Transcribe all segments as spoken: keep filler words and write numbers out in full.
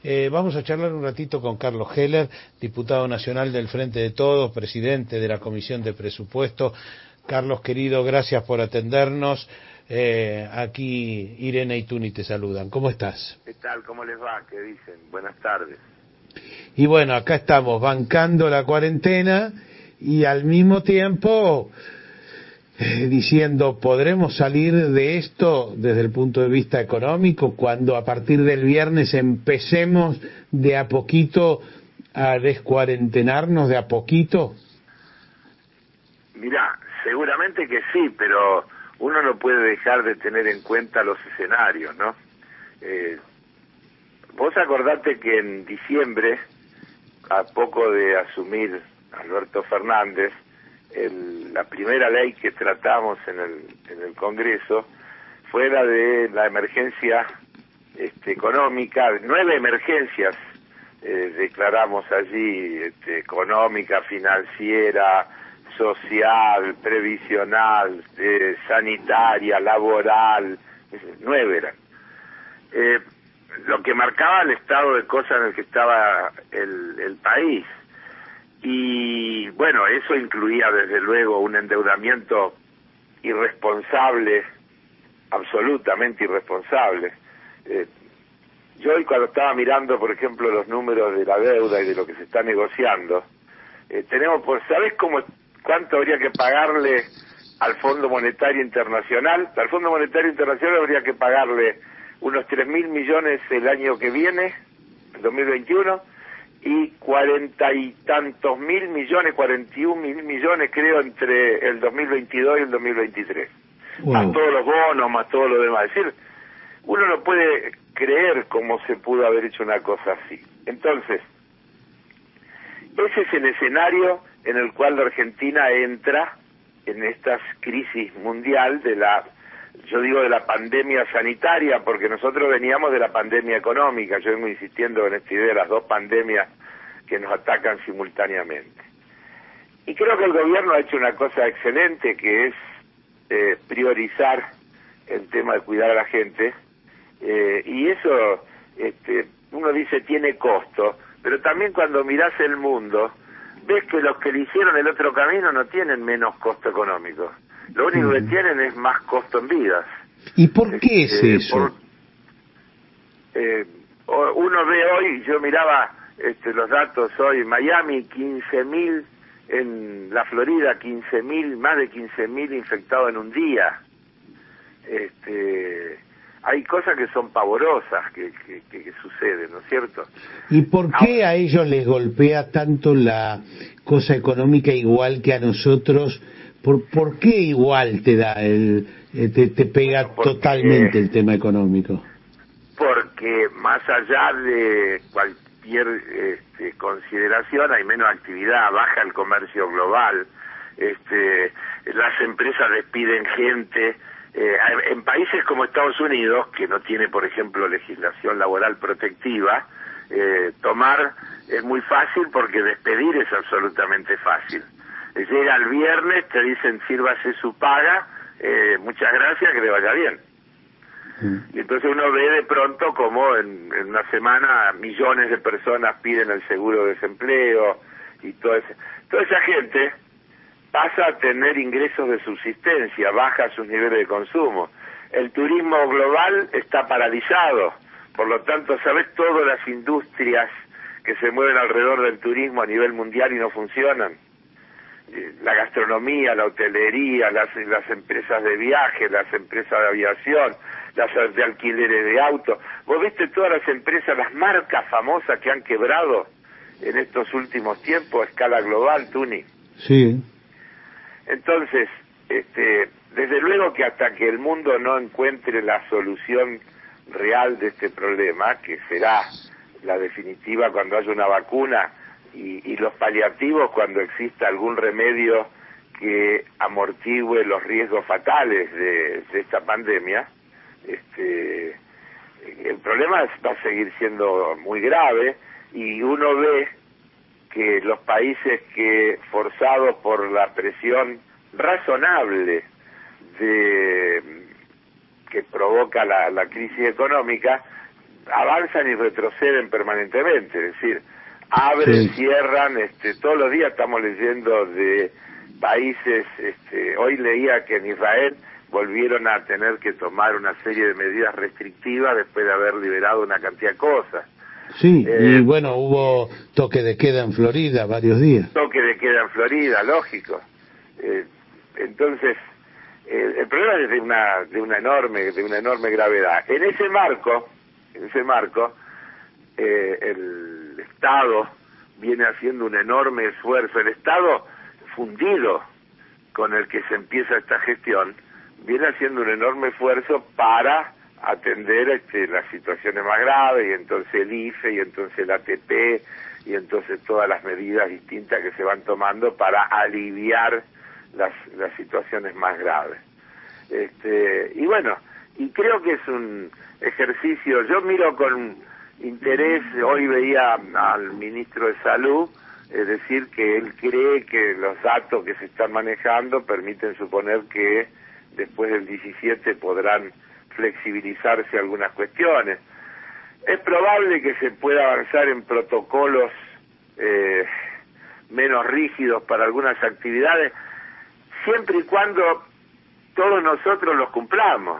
Eh, vamos a charlar un ratito con Carlos Heller, diputado nacional del Frente de Todos, presidente de la Comisión de Presupuesto. Carlos, querido, gracias por atendernos. Eh, aquí Irene y Tuni te saludan. ¿Cómo estás? ¿Qué tal? ¿Cómo les va? ¿Qué dicen? Buenas tardes. Y bueno, acá estamos bancando la cuarentena y al mismo tiempo eh, diciendo, ¿podremos salir de esto desde el punto de vista económico cuando a partir del viernes empecemos de a poquito a descuarentenarnos de a poquito? Mirá, seguramente que sí, pero uno no puede dejar de tener en cuenta los escenarios, ¿no? Eh, vos acordate que en diciembre, a poco de asumir Alberto Fernández, el, la primera ley que tratamos en el, en el Congreso fue la de la emergencia este, económica, nueve emergencias eh, declaramos allí, este, económica, financiera, social, previsional, eh, sanitaria, laboral, nueve eran. Eh, lo que marcaba el estado de cosas en el que estaba el, el país. Y bueno, eso incluía desde luego un endeudamiento irresponsable, absolutamente irresponsable. Eh, yo hoy cuando estaba mirando, por ejemplo, los números de la deuda y de lo que se está negociando, eh, tenemos por, ¿sabés cómo, cuánto habría que pagarle al Fondo Monetario Internacional? Al Fondo Monetario Internacional habría que pagarle unos tres mil millones el año que viene, el dos mil veintiuno, y cuarenta y tantos mil millones, cuarenta y un mil millones creo entre el dos mil veintidós y el dos mil veintitrés. Wow. Más todos los bonos, más todo lo demás. Es decir, uno no puede creer cómo se pudo haber hecho una cosa así. Entonces, ese es el escenario en el cual la Argentina entra en esta crisis mundial de la, yo digo de la pandemia sanitaria, porque nosotros veníamos de la pandemia económica. Yo vengo insistiendo en esta idea de las dos pandemias que nos atacan simultáneamente. Y creo que el gobierno ha hecho una cosa excelente, que es eh, priorizar el tema de cuidar a la gente, eh, y eso, este, uno dice, tiene costo, pero también cuando mirás el mundo, ves que los que le hicieron el otro camino no tienen menos costo económico. Lo único que tienen es más costo en vidas. ¿Y por qué es eh, eso? Por, eh, uno ve hoy, yo miraba este, los datos hoy, en Miami quince mil, en la Florida quince mil, más de quince mil infectados en un día. Este, hay cosas que son pavorosas que, que, que, que suceden, ¿no es cierto? ¿Y por qué a ellos les golpea tanto la cosa económica igual que a nosotros? ¿Por, por qué igual te da el te, te pega porque, totalmente el tema económico? Porque más allá de cualquier este, consideración hay menos actividad, baja el comercio global, este, las empresas despiden gente. Eh, en países como Estados Unidos, que no tiene, por ejemplo, legislación laboral protectiva, eh, tomar es muy fácil porque despedir es absolutamente fácil. Llega el viernes, te dicen sírvase su paga, eh, muchas gracias, que le vaya bien. Mm. Y entonces uno ve de pronto como en, en una semana millones de personas piden el seguro de desempleo y toda esa, toda esa gente pasa a tener ingresos de subsistencia, baja sus niveles de consumo. El turismo global está paralizado, por lo tanto, ¿sabes todas las industrias que se mueven alrededor del turismo a nivel mundial y no funcionan? La gastronomía, la hotelería, las, las empresas de viaje, las empresas de aviación, las de alquileres de autos. ¿Vos viste todas las empresas, las marcas famosas que han quebrado en estos últimos tiempos a escala global, Tuni? Sí. Entonces, este, desde luego que hasta que el mundo no encuentre la solución real de este problema, que será la definitiva cuando haya una vacuna, y, y los paliativos cuando exista algún remedio que amortigüe los riesgos fatales de, de esta pandemia, este, el problema va a seguir siendo muy grave, y uno ve que los países que, forzados por la presión razonable de que provoca la, la crisis económica, avanzan y retroceden permanentemente, es decir, abren, sí. cierran, este, todos los días estamos leyendo de países, este, hoy leía que en Israel volvieron a tener que tomar una serie de medidas restrictivas después de haber liberado una cantidad de cosas. Sí, eh, y bueno, hubo toque de queda en Florida varios días. Toque de queda en Florida, lógico. Eh, entonces, eh, el problema es de una, de una enorme, de una enorme gravedad. En ese marco, en ese marco, eh, el Estado viene haciendo un enorme esfuerzo. El Estado fundido con el que se empieza esta gestión viene haciendo un enorme esfuerzo para atender este, las situaciones más graves, y entonces el I F E, y entonces el A T P, y entonces todas las medidas distintas que se van tomando para aliviar las, las situaciones más graves. Este, y bueno, y creo que es un ejercicio, yo miro con interés, hoy veía al ministro de Salud, es decir, que él cree que los datos que se están manejando permiten suponer que después del diecisiete podrán flexibilizarse algunas cuestiones. Es probable que se pueda avanzar en protocolos eh, menos rígidos para algunas actividades, siempre y cuando todos nosotros los cumplamos,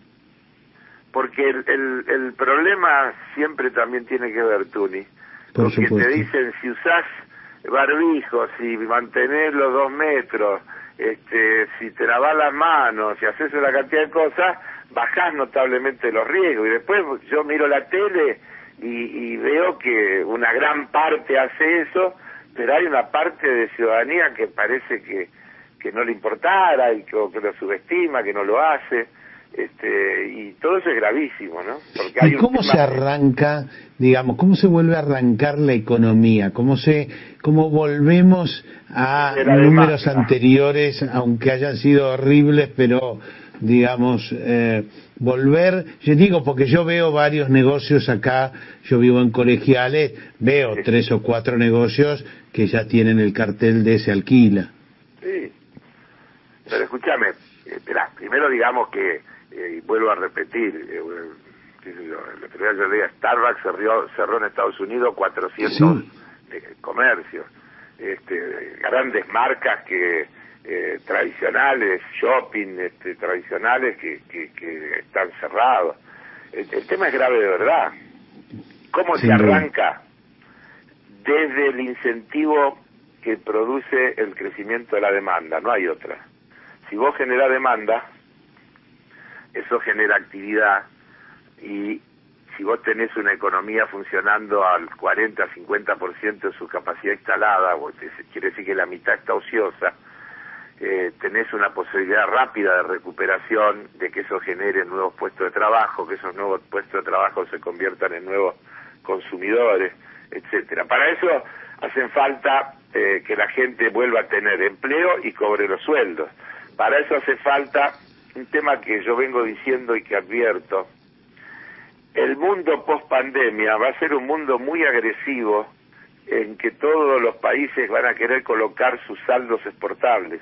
porque el, el, el problema siempre también tiene que ver, Tuni, porque te dicen, si usás barbijo, si mantenés los dos metros, este, si te lavás las manos, si haces una cantidad de cosas, bajás notablemente los riesgos. Y después yo miro la tele y, y veo que una gran parte hace eso, pero hay una parte de ciudadanía que parece que, que no le importara, y que, que lo subestima, que no lo hace. Este, y todo eso es gravísimo, ¿no? Porque hay ¿Y cómo un se arranca, digamos, cómo se vuelve a arrancar la economía? ¿Cómo se, cómo volvemos a números anteriores, aunque hayan sido horribles, pero, digamos, eh, volver, yo digo, porque yo veo varios negocios acá, yo vivo en Colegiales, veo sí. tres o cuatro negocios que ya tienen el cartel de se alquila. Sí, pero escúchame, espera, primero digamos que y eh, vuelvo a repetir, eh, qué sé yo, el otro día yo leía, Starbucks cerró, cerró en Estados Unidos cuatrocientos sí. eh, comercios, este, grandes marcas que eh, tradicionales, shopping este, tradicionales que, que, que están cerrados. El, el tema es grave de verdad. ¿Cómo sí, se arranca? Desde el incentivo que produce el crecimiento de la demanda, no hay otra. Si vos generás demanda, eso genera actividad, y si vos tenés una economía funcionando al cuarenta a cincuenta por ciento de su capacidad instalada, o quiere decir que la mitad está ociosa, eh, tenés una posibilidad rápida de recuperación, de que eso genere nuevos puestos de trabajo, que esos nuevos puestos de trabajo se conviertan en nuevos consumidores, etcétera. Para eso hacen falta eh, que la gente vuelva a tener empleo y cobre los sueldos. Para eso hace falta un tema que yo vengo diciendo y que advierto. El mundo post pandemia va a ser un mundo muy agresivo, en que todos los países van a querer colocar sus saldos exportables.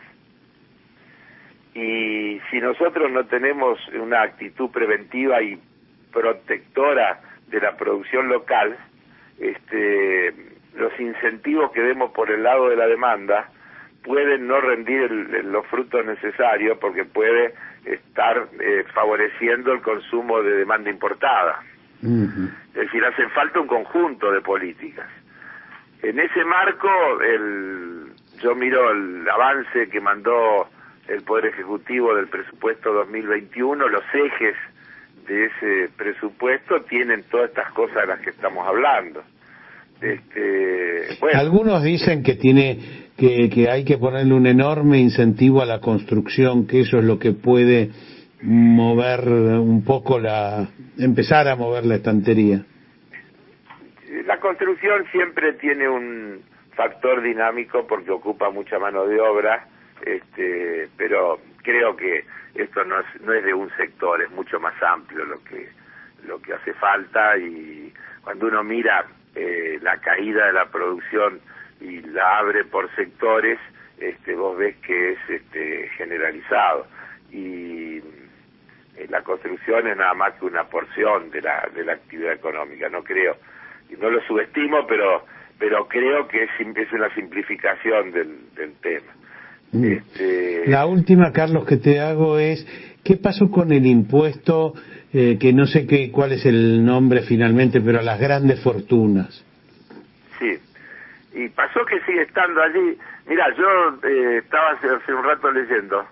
Y si nosotros no tenemos una actitud preventiva y protectora de la producción local, este, los incentivos que demos por el lado de la demanda pueden no rendir el, el, los frutos necesarios, porque puede estar eh, favoreciendo el consumo de demanda importada. Uh-huh. Es decir, hace falta un conjunto de políticas. En ese marco, el, yo miro el avance que mandó el Poder Ejecutivo del presupuesto dos mil veintiuno, los ejes de ese presupuesto tienen todas estas cosas de las que estamos hablando. Este, bueno. Algunos dicen que tiene que, que hay que ponerle un enorme incentivo a la construcción, que eso es lo que puede mover un poco la, empezar a mover la estantería. La construcción siempre tiene un factor dinámico porque ocupa mucha mano de obra, este, pero creo que esto no es, no es de un sector, es mucho más amplio lo que lo que hace falta. Y cuando uno mira eh, la caída de la producción y la abre por sectores, este, vos ves que es este, generalizado. Y eh, la construcción es nada más que una porción de la de la actividad económica, no creo, y no lo subestimo, pero pero creo que es, es una simplificación del, del tema. Mm. Este... La última, Carlos, que te hago es, ¿qué pasó con el impuesto, eh, que no sé qué, cuál es el nombre finalmente, pero a las grandes fortunas? Sí, y pasó que sigue estando allí. Mira, yo eh, estaba hace, hace un rato leyendo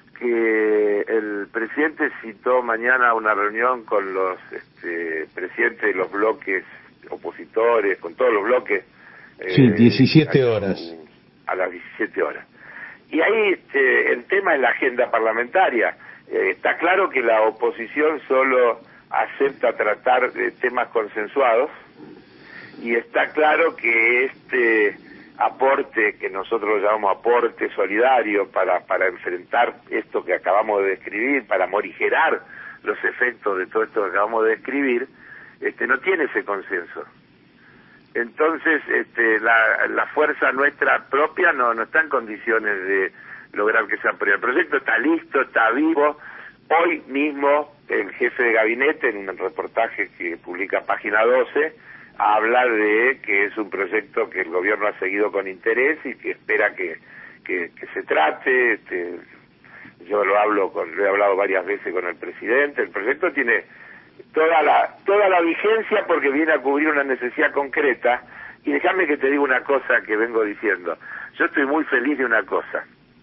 que el presidente citó mañana una reunión con los este, presidentes de los bloques opositores, con todos los bloques. Sí, eh, diecisiete a, horas. A las diecisiete horas. Y ahí este, el tema es la agenda parlamentaria. Eh, está claro que la oposición solo acepta tratar de temas consensuados, y está claro que este aporte, que nosotros lo llamamos aporte solidario para, para enfrentar esto que acabamos de describir, para morigerar los efectos de todo esto que acabamos de describir, este, no tiene ese consenso. Entonces, este, la, la fuerza nuestra propia no, no está en condiciones de lograr que sea apruebe. El proyecto está listo, está vivo. Hoy mismo el jefe de gabinete, en un reportaje que publica Página doce, habla de que es un proyecto que el gobierno ha seguido con interés y que espera que, que, que se trate. Este, yo lo hablo con, lo he hablado varias veces con el presidente. El proyecto tiene toda la toda la vigencia porque viene a cubrir una necesidad concreta. Y déjame que te diga una cosa que vengo diciendo. Yo estoy muy feliz de una cosa.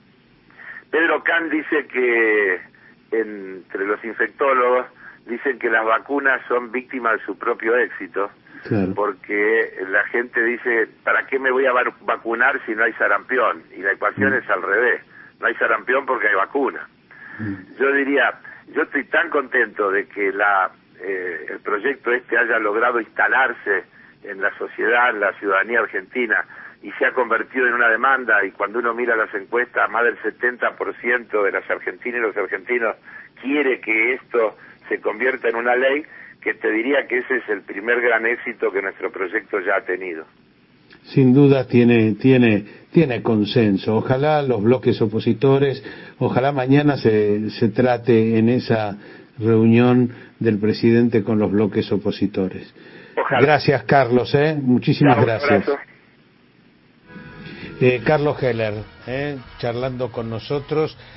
Pedro Kahn dice que entre los infectólogos dicen que las vacunas son víctimas de su propio éxito. Claro. Porque la gente dice, ¿para qué me voy a vacunar si no hay sarampión? Y la ecuación mm. es al revés. No hay sarampión porque hay vacuna. Mm. Yo diría, yo estoy tan contento de que la eh, el proyecto este haya logrado instalarse en la sociedad, en la ciudadanía argentina, y se ha convertido en una demanda, y cuando uno mira las encuestas, más del setenta por ciento de las argentinas y los argentinos quiere que esto se convierta en una ley, que te diría que ese es el primer gran éxito que nuestro proyecto ya ha tenido. Sin duda tiene tiene tiene consenso. Ojalá los bloques opositores, ojalá mañana se se trate en esa reunión del presidente con los bloques opositores. Ojalá. Gracias, Carlos, ¿eh? Muchísimas Chao, gracias. Eh, Carlos Heller, ¿eh? charlando con nosotros.